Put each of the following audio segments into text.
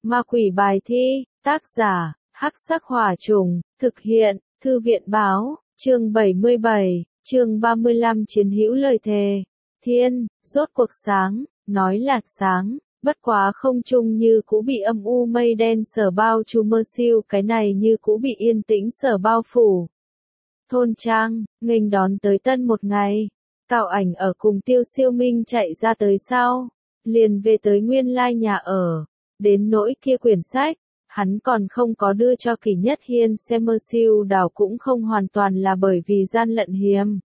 Ma quỷ bài thi, tác giả, Hắc Sắc Hỏa Trùng, thực hiện, Thư viện Báo, chương 77, chương 35 Chiến hữu lời thề. Thiên, rốt cuộc sáng, nói là sáng, bất quá không trung như cũ bị âm u mây đen sở bao trùm, mơ siêu cái này như cũ bị yên tĩnh sở bao phủ. Thôn trang, nghênh đón tới tân một ngày. Cao Ảnh ở cùng Tiêu Siêu Minh chạy ra tới sau, liền về tới nguyên lai nhà ở. Đến nỗi kia quyển sách, hắn còn không có đưa cho Kỷ Nhất Hiên xem, mơ siêu đảo cũng không hoàn toàn là bởi vì gian lận hiềm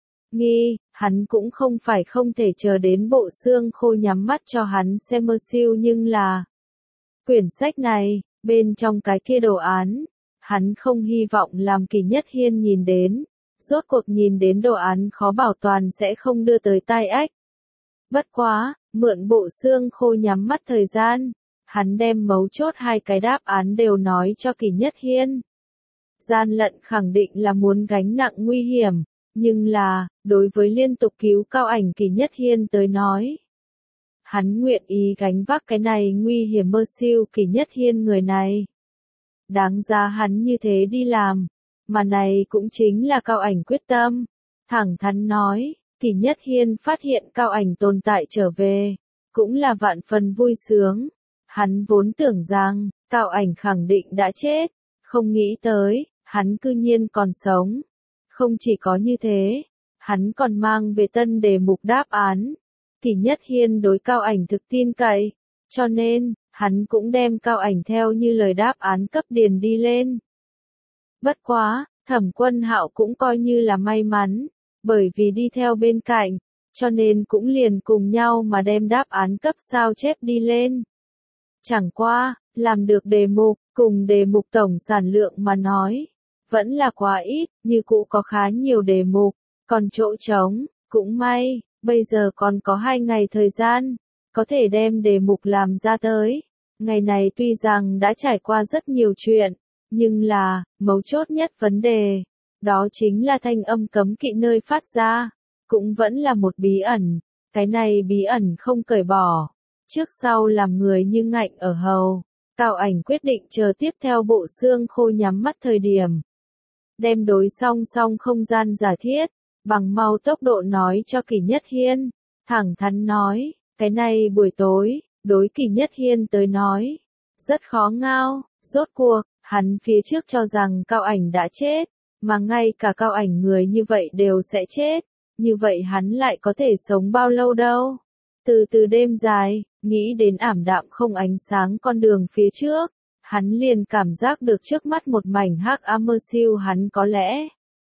nghi, hắn cũng không phải không thể chờ đến bộ xương khô nhắm mắt cho hắn xem mơ siêu, nhưng là quyển sách này, bên trong cái kia đồ án, hắn không hy vọng làm Kỷ Nhất Hiên nhìn đến, rốt cuộc nhìn đến đồ án khó bảo toàn sẽ không đưa tới tai ách. Bất quá, mượn bộ xương khô nhắm mắt thời gian, hắn đem mấu chốt hai cái đáp án đều nói cho Kỷ Nhất Hiên. Gian lận khẳng định là muốn gánh nặng nguy hiểm, nhưng là, đối với liên tục cứu Cao Ảnh Kỷ Nhất Hiên tới nói, hắn nguyện ý gánh vác cái này nguy hiểm, mơ siêu Kỷ Nhất Hiên người này. Đáng giá hắn như thế đi làm, mà này cũng chính là Cao Ảnh quyết tâm. Thẳng thắn nói, Kỷ Nhất Hiên phát hiện Cao Ảnh tồn tại trở về, cũng là vạn phần vui sướng. Hắn vốn tưởng rằng, Cao Ảnh khẳng định đã chết, không nghĩ tới, hắn cư nhiên còn sống. Không chỉ có như thế, hắn còn mang về tân đề mục đáp án. Kỷ Nhất Hiên đối Cao Ảnh thực tin cậy, cho nên, hắn cũng đem Cao Ảnh theo như lời đáp án cấp điền đi lên. Bất quá, Thẩm Quân Hạo cũng coi như là may mắn, bởi vì đi theo bên cạnh, cho nên cũng liền cùng nhau mà đem đáp án cấp sao chép đi lên. Chẳng qua, làm được đề mục, cùng đề mục tổng sản lượng mà nói, vẫn là quá ít, như cũ có khá nhiều đề mục, còn chỗ trống, cũng may, bây giờ còn có 2 ngày thời gian, có thể đem đề mục làm ra tới. Ngày này tuy rằng đã trải qua rất nhiều chuyện, nhưng là, mấu chốt nhất vấn đề, đó chính là thanh âm cấm kỵ nơi phát ra, cũng vẫn là một bí ẩn, cái này bí ẩn không cởi bỏ. Trước sau làm người như ngạnh ở hầu, Cao Ảnh quyết định chờ tiếp theo bộ xương khô nhắm mắt thời điểm. Đem đối song song không gian giả thiết, bằng mau tốc độ nói cho Kỷ Nhất Hiên. Thẳng thắn nói, cái này buổi tối, đối Kỷ Nhất Hiên tới nói, rất khó ngao, rốt cuộc, hắn phía trước cho rằng Cao Ảnh đã chết, mà ngay cả Cao Ảnh người như vậy đều sẽ chết, như vậy hắn lại có thể sống bao lâu đâu. Từ từ đêm dài, nghĩ đến ảm đạm không ánh sáng con đường phía trước, hắn liền cảm giác được trước mắt một mảnh hắc ám, mơ siêu hắn có lẽ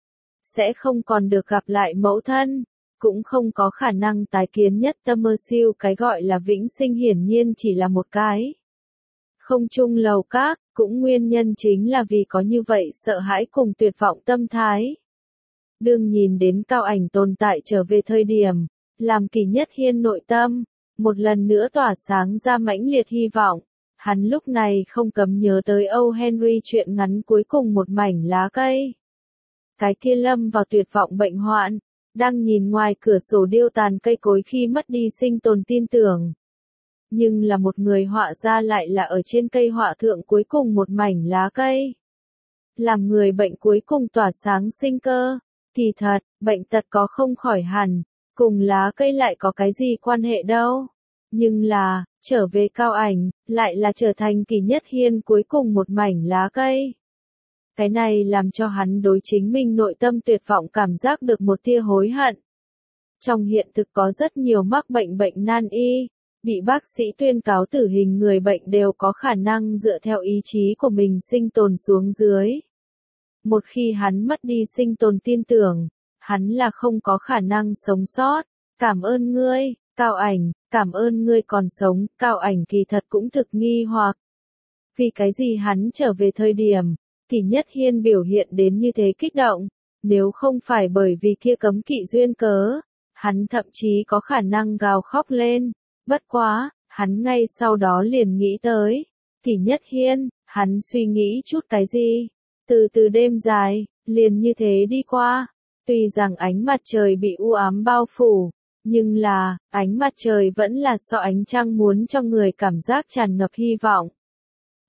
sẽ không còn được gặp lại mẫu thân, cũng không có khả năng tái kiến nhất tâm, mơ siêu cái gọi là vĩnh sinh hiển nhiên chỉ là một cái không trung lầu các, cũng nguyên nhân chính là vì có như vậy sợ hãi cùng tuyệt vọng tâm thái. Đương nhìn đến Cao Ảnh tồn tại trở về thời điểm, làm Kỷ Nhất Hiên nội tâm một lần nữa tỏa sáng ra mãnh liệt hy vọng. Hắn lúc này không cấm nhớ tới Âu Henry truyện ngắn cuối cùng một mảnh lá cây. Cái kia lâm vào tuyệt vọng bệnh hoạn, đang nhìn ngoài cửa sổ điêu tàn cây cối khi mất đi sinh tồn tin tưởng. Nhưng là một người họa ra lại là ở trên cây họa thượng cuối cùng một mảnh lá cây. Làm người bệnh cuối cùng tỏa sáng sinh cơ, kỳ thật, bệnh tật có không khỏi hẳn, cùng lá cây lại có cái gì quan hệ đâu. Nhưng là, trở về Cao Ảnh, lại là trở thành Kỷ Nhất Hiên cuối cùng một mảnh lá cây. Cái này làm cho hắn đối chính mình nội tâm tuyệt vọng cảm giác được một tia hối hận. Trong hiện thực có rất nhiều mắc bệnh nan y, bị bác sĩ tuyên cáo tử hình người bệnh đều có khả năng dựa theo ý chí của mình sinh tồn xuống dưới. Một khi hắn mất đi sinh tồn tin tưởng, hắn là không có khả năng sống sót. Cảm ơn ngươi, Cao Ảnh, cảm ơn ngươi còn sống. Cao Ảnh kỳ thật cũng thực nghi hoặc. Vì cái gì hắn trở về thời điểm, Kỷ Nhất Hiên biểu hiện đến như thế kích động, nếu không phải bởi vì kia cấm kỵ duyên cớ, hắn thậm chí có khả năng gào khóc lên. Bất quá, hắn ngay sau đó liền nghĩ tới, Kỷ Nhất Hiên, hắn suy nghĩ chút cái gì? Từ từ đêm dài, liền như thế đi qua, tuy rằng ánh mặt trời bị u ám bao phủ, nhưng là, ánh mặt trời vẫn là so ánh trăng muốn cho người cảm giác tràn ngập hy vọng.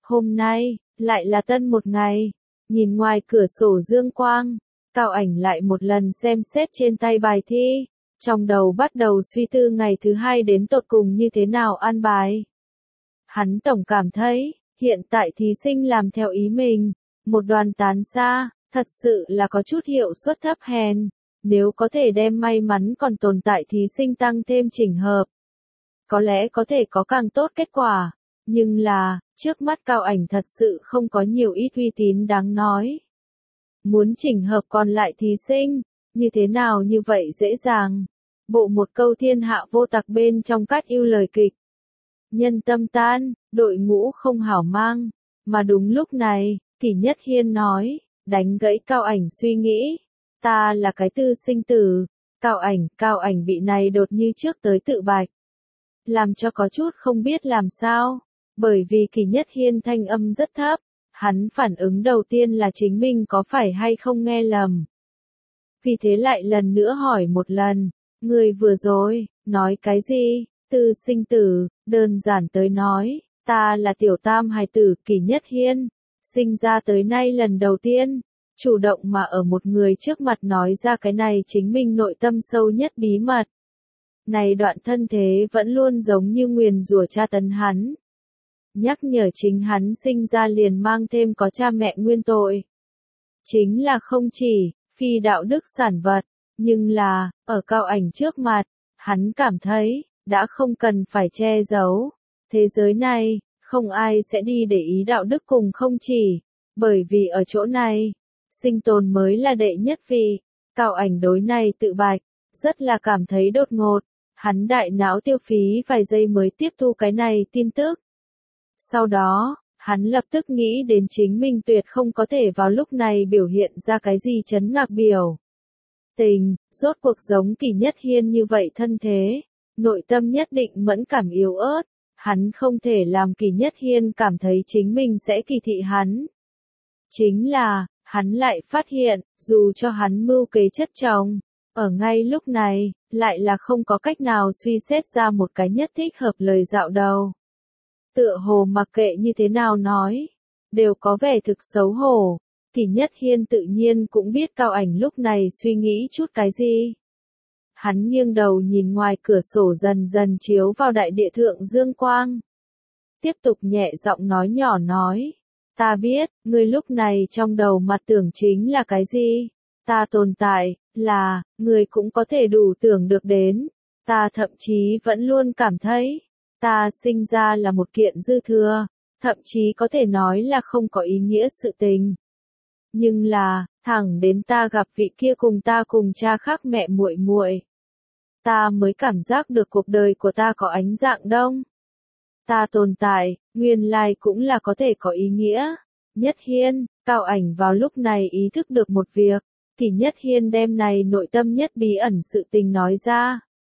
Hôm nay, lại là tân một ngày. Nhìn ngoài cửa sổ dương quang, Cao Ảnh lại một lần xem xét trên tay bài thi. Trong đầu bắt đầu suy tư ngày thứ hai đến tột cùng như thế nào an bài. Hắn tổng cảm thấy, hiện tại thí sinh làm theo ý mình, một đoàn tán xa, thật sự là có chút hiệu suất thấp hèn. Nếu có thể đem may mắn còn tồn tại thí sinh tăng thêm chỉnh hợp, có lẽ có thể có càng tốt kết quả. Nhưng là, trước mắt Cao Ảnh thật sự không có nhiều ít uy tín đáng nói. Muốn chỉnh hợp còn lại thí sinh, như thế nào như vậy dễ dàng. Bộ một câu thiên hạ vô tặc bên trong cát yêu lời kịch. Nhân tâm tan, đội ngũ không hảo mang. Mà đúng lúc này, Kỷ Nhất Hiên nói, đánh gãy Cao Ảnh suy nghĩ. Ta là cái tư sinh tử. Cao Ảnh bị này đột như trước tới tự bạch. Làm cho có chút không biết làm sao. Bởi vì Kỷ Nhất Hiên thanh âm rất thấp. Hắn phản ứng đầu tiên là chính mình có phải hay không nghe lầm. Vì thế lại lần nữa hỏi một lần. Người vừa rồi, nói cái gì? Tư sinh tử, đơn giản tới nói, ta là tiểu tam hài tử Kỷ Nhất Hiên. Sinh ra tới nay lần đầu tiên, chủ động mà ở một người trước mặt nói ra cái này chính mình nội tâm sâu nhất bí mật. Này đoạn thân thế vẫn luôn giống như nguyền rủa tra tấn hắn. Nhắc nhở chính hắn sinh ra liền mang thêm có cha mẹ nguyên tội. Chính là không chỉ, phi đạo đức sản vật, nhưng là, ở Cao Ảnh trước mặt, hắn cảm thấy, đã không cần phải che giấu. Thế giới này, không ai sẽ đi để ý đạo đức cùng không chỉ, bởi vì ở chỗ này, sinh tồn mới là đệ nhất vị. Cao Ảnh đối này tự bạch, rất là cảm thấy đột ngột. Hắn đại não tiêu phí vài giây mới tiếp thu cái này tin tức. Sau đó, hắn lập tức nghĩ đến chính mình tuyệt không có thể vào lúc này biểu hiện ra cái gì chấn ngạc biểu tình, rốt cuộc giống Kỷ Nhất Hiên như vậy thân thế, nội tâm nhất định mẫn cảm yếu ớt, hắn không thể làm Kỷ Nhất Hiên cảm thấy chính mình sẽ kỳ thị hắn. Chính là, hắn lại phát hiện, dù cho hắn mưu kế chất chồng, ở ngay lúc này, lại là không có cách nào suy xét ra một cái nhất thích hợp lời dạo đầu. Tựa hồ mặc kệ như thế nào nói, đều có vẻ thực xấu hổ. Kỷ Nhất Hiên tự nhiên cũng biết Cao Ảnh lúc này suy nghĩ chút cái gì. Hắn nghiêng đầu nhìn ngoài cửa sổ dần dần chiếu vào đại địa thượng dương quang. Tiếp tục nhẹ giọng nói nhỏ nói. Ta biết, ngươi lúc này trong đầu mặt tưởng chính là cái gì. Ta tồn tại, là, ngươi cũng có thể đủ tưởng được đến. Ta thậm chí vẫn luôn cảm thấy, ta sinh ra là một kiện dư thừa, thậm chí có thể nói là không có ý nghĩa sự tình. Nhưng là, thẳng đến ta gặp vị kia cùng ta cùng cha khác mẹ muội muội, ta mới cảm giác được cuộc đời của ta có ánh dạng đông. Ta tồn tại, nguyên lai cũng là có thể có ý nghĩa. Nhất Hiên, Cao Ảnh vào lúc này ý thức được một việc, thì Nhất Hiên đem này nội tâm nhất bí ẩn sự tình nói ra.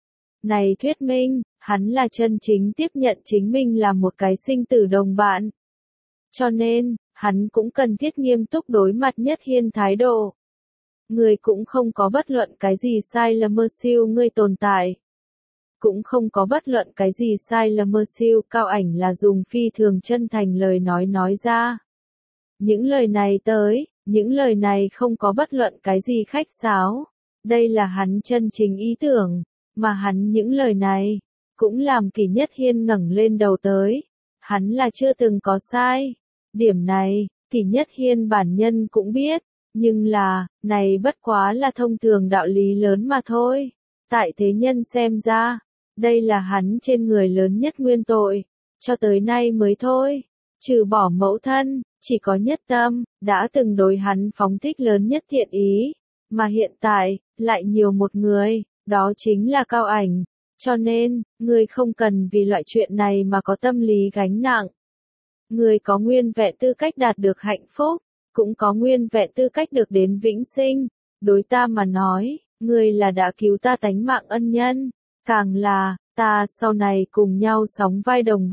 Này thuyết minh, hắn là chân chính tiếp nhận chính mình là một cái sinh tử đồng bạn. Cho nên, hắn cũng cần thiết nghiêm túc đối mặt Nhất Hiên thái độ. Người cũng không có bất luận cái gì sai lầm mơ siêu ngươi tồn tại. Cũng không có bất luận cái gì sai lầm mơ siêu. Cao Ảnh là dùng phi thường chân thành lời nói ra. Những lời này những lời này không có bất luận cái gì khách sáo. Đây là hắn chân chính ý tưởng, mà hắn những lời này, cũng làm Kỷ Nhất Hiên ngẩng lên đầu tới. Hắn là chưa từng có sai. Điểm này, Kỷ Nhất Hiên bản nhân cũng biết, nhưng là, này bất quá là thông thường đạo lý lớn mà thôi. Tại thế nhân xem ra, đây là hắn trên người lớn nhất nguyên tội, cho tới nay mới thôi. Trừ bỏ mẫu thân, chỉ có Nhất Tâm, đã từng đối hắn phóng thích lớn nhất thiện ý, mà hiện tại, lại nhiều một người, đó chính là Cao Ảnh. Cho nên, người không cần vì loại chuyện này mà có tâm lý gánh nặng. Người có nguyên vẹn tư cách đạt được hạnh phúc, cũng có nguyên vẹn tư cách được đến vĩnh sinh. Đối ta mà nói, người là đã cứu ta tánh mạng ân nhân, càng là, ta sau này cùng nhau sóng vai đồng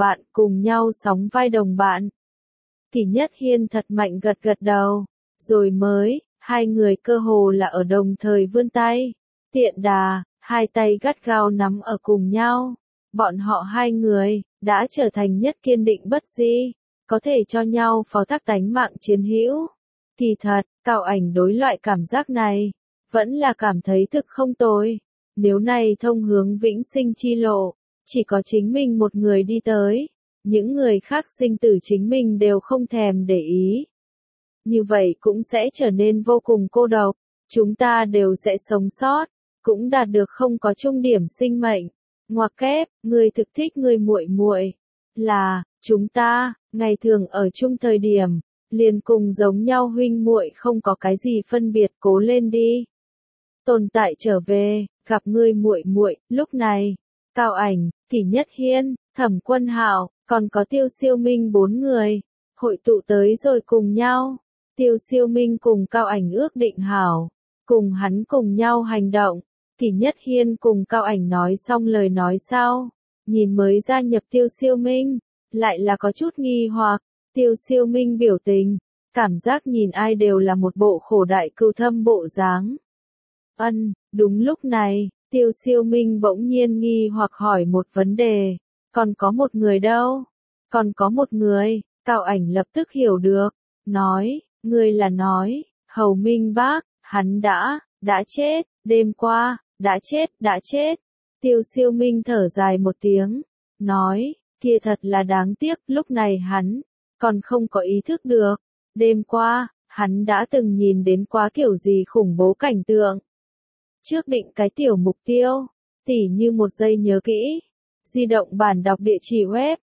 bạn. Kỷ Nhất Hiên thật mạnh gật đầu, rồi mới, hai người cơ hồ là ở đồng thời vươn tay, tiện đà, hai tay gắt gao nắm ở cùng nhau. Bọn họ hai người, đã trở thành nhất kiên định bất di. có thể cho nhau phó thác tánh mạng chiến hữu. Kỳ thật, Cao Ảnh đối loại cảm giác này, vẫn là cảm thấy thực không tồi. Nếu này thông hướng vĩnh sinh chi lộ, chỉ có chính mình một người đi tới, những người khác sinh tử chính mình đều không thèm để ý. Như vậy cũng sẽ trở nên vô cùng cô độc, chúng ta đều sẽ sống sót, cũng đạt được không có chung điểm sinh mệnh. Ngoặc kép, người thực thích người muội muội là chúng ta, ngày thường ở chung thời điểm, liền cùng giống nhau huynh muội không có cái gì phân biệt, cố lên đi. Tồn tại trở về, gặp người muội muội, lúc này, Cao Ảnh, Kỷ Nhất Hiên, Thẩm Quân Hạo, còn có Tiêu Siêu Minh 4 người, hội tụ tới rồi cùng nhau. Tiêu Siêu Minh cùng Cao Ảnh ước định hảo, cùng hắn cùng nhau hành động. Kỷ Nhất Hiên cùng Cao Ảnh nói xong lời nói sau, nhìn mới gia nhập Tiêu Siêu Minh, lại là có chút nghi hoặc. Tiêu Siêu Minh biểu tình, cảm giác nhìn ai đều là một bộ khổ đại cừu thâm bộ dáng. Đúng lúc này, Tiêu Siêu Minh bỗng nhiên nghi hoặc hỏi một vấn đề, còn có một người đâu? Còn có một người, Cao Ảnh lập tức hiểu được, nói, người là nói, Hầu Minh Bác, hắn đã chết, đêm qua, đã chết. Tiêu Siêu Minh thở dài một tiếng, nói, kia thật là đáng tiếc, lúc này hắn còn không có ý thức được, đêm qua, hắn đã từng nhìn đến quá kiểu gì khủng bố cảnh tượng. Trước định cái tiểu mục tiêu, tỉ như một giây nhớ kỹ. Di động bản đọc địa chỉ web,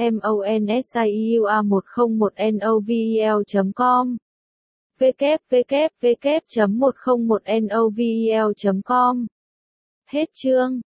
monsiua101novel.com www.101novel.com. Hết chương.